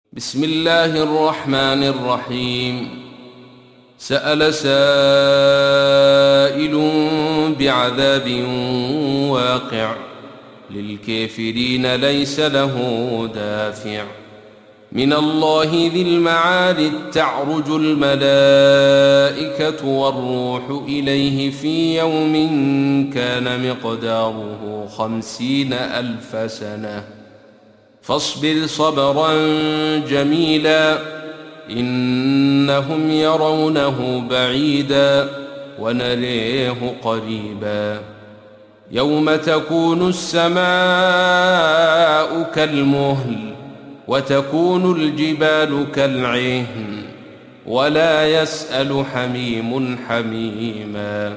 بسم الله الرحمن الرحيم. سأل سائل بعذاب واقع للكافرين ليس له دافع من الله ذي المعارج تعرج الملائكة والروح إليه في يوم كان مقداره 50,000 سنة فاصبر صبرا جميلا إنهم يرونه بعيدا ونريه قريبا يوم تكون السماء كالمهل وتكون الجبال كالعهن ولا يسأل حميم حميما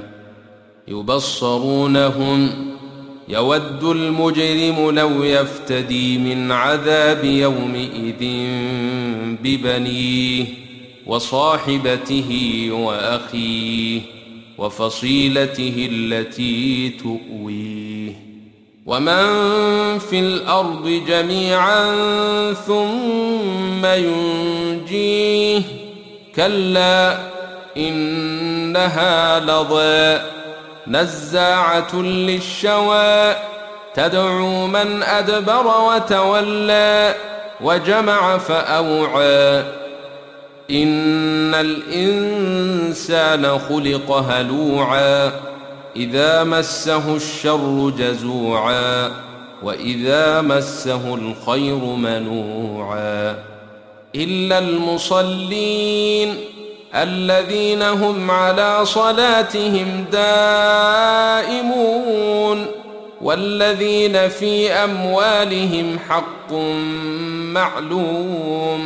يبصرونهم يود المجرم لو يفتدي من عذاب يومئذ ببنيه وصاحبته وأخيه وفصيلته التي تؤويه ومن في الأرض جميعا ثم ينجيه كلا إنها لظى نزاعة للشوى تدعو من أدبر وتولى وجمع فأوعى إن الإنسان خلق هلوعا إذا مسه الشر جزوعا وإذا مسه الخير منوعا إلا المصلين الذين هم على صلاتهم دائمون والذين في أموالهم حق معلوم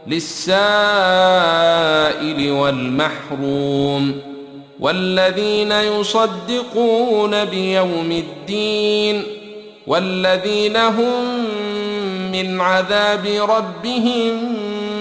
للسائل والمحروم والذين يصدقون بيوم الدين والذين هم من عذاب ربهم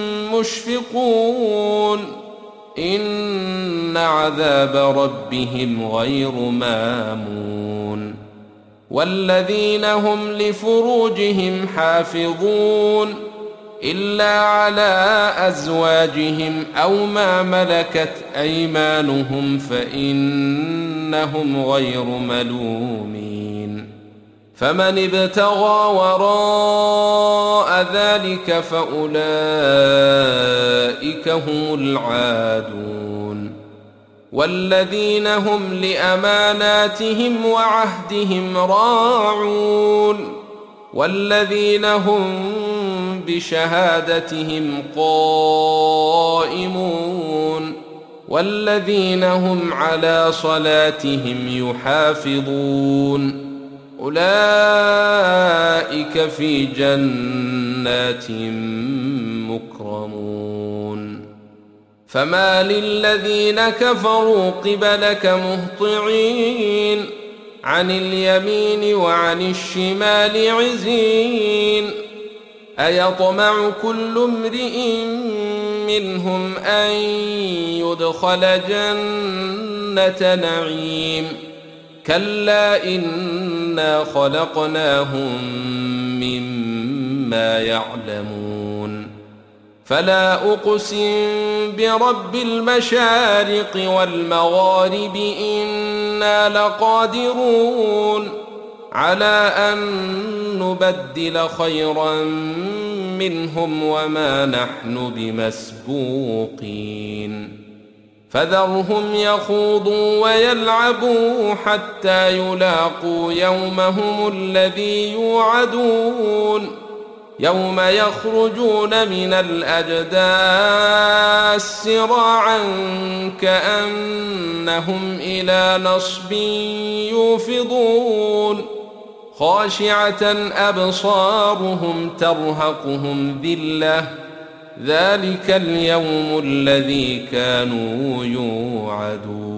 مشفقون إن عذاب ربهم غير مامون والذين هم لفروجهم حافظون إلا على أزواجهم أو ما ملكت أيمانهم فإنهم غير ملومين فمن ابتغى وراء ذلك فأولئك هم العادون والذين هم لأماناتهم وعهدهم راعون والذين هم بشهادتهم قائمون والذين هم على صلاتهم يحافظون أولئك في جنات مكرمون فما للذين كفروا قبلك مهطعين عن اليمين وعن الشمال عزين أيطمع كل امرئ منهم أن يدخل جنة نعيم كلا إنا خلقناهم مما يعلمون فلا أقسم برب المشارق والمغارب إنا لقادرون على أن نبدل خيرا منهم وما نحن بمسبوقين فذرهم يخوضوا ويلعبوا حتى يلاقوا يومهم الذي يوعدون يوم يخرجون من الأجداث سراعا كأنهم إلى نصب يوفضون خاشعة أبصارهم ترهقهم ذلة ذلك اليوم الذي كانوا يوعدون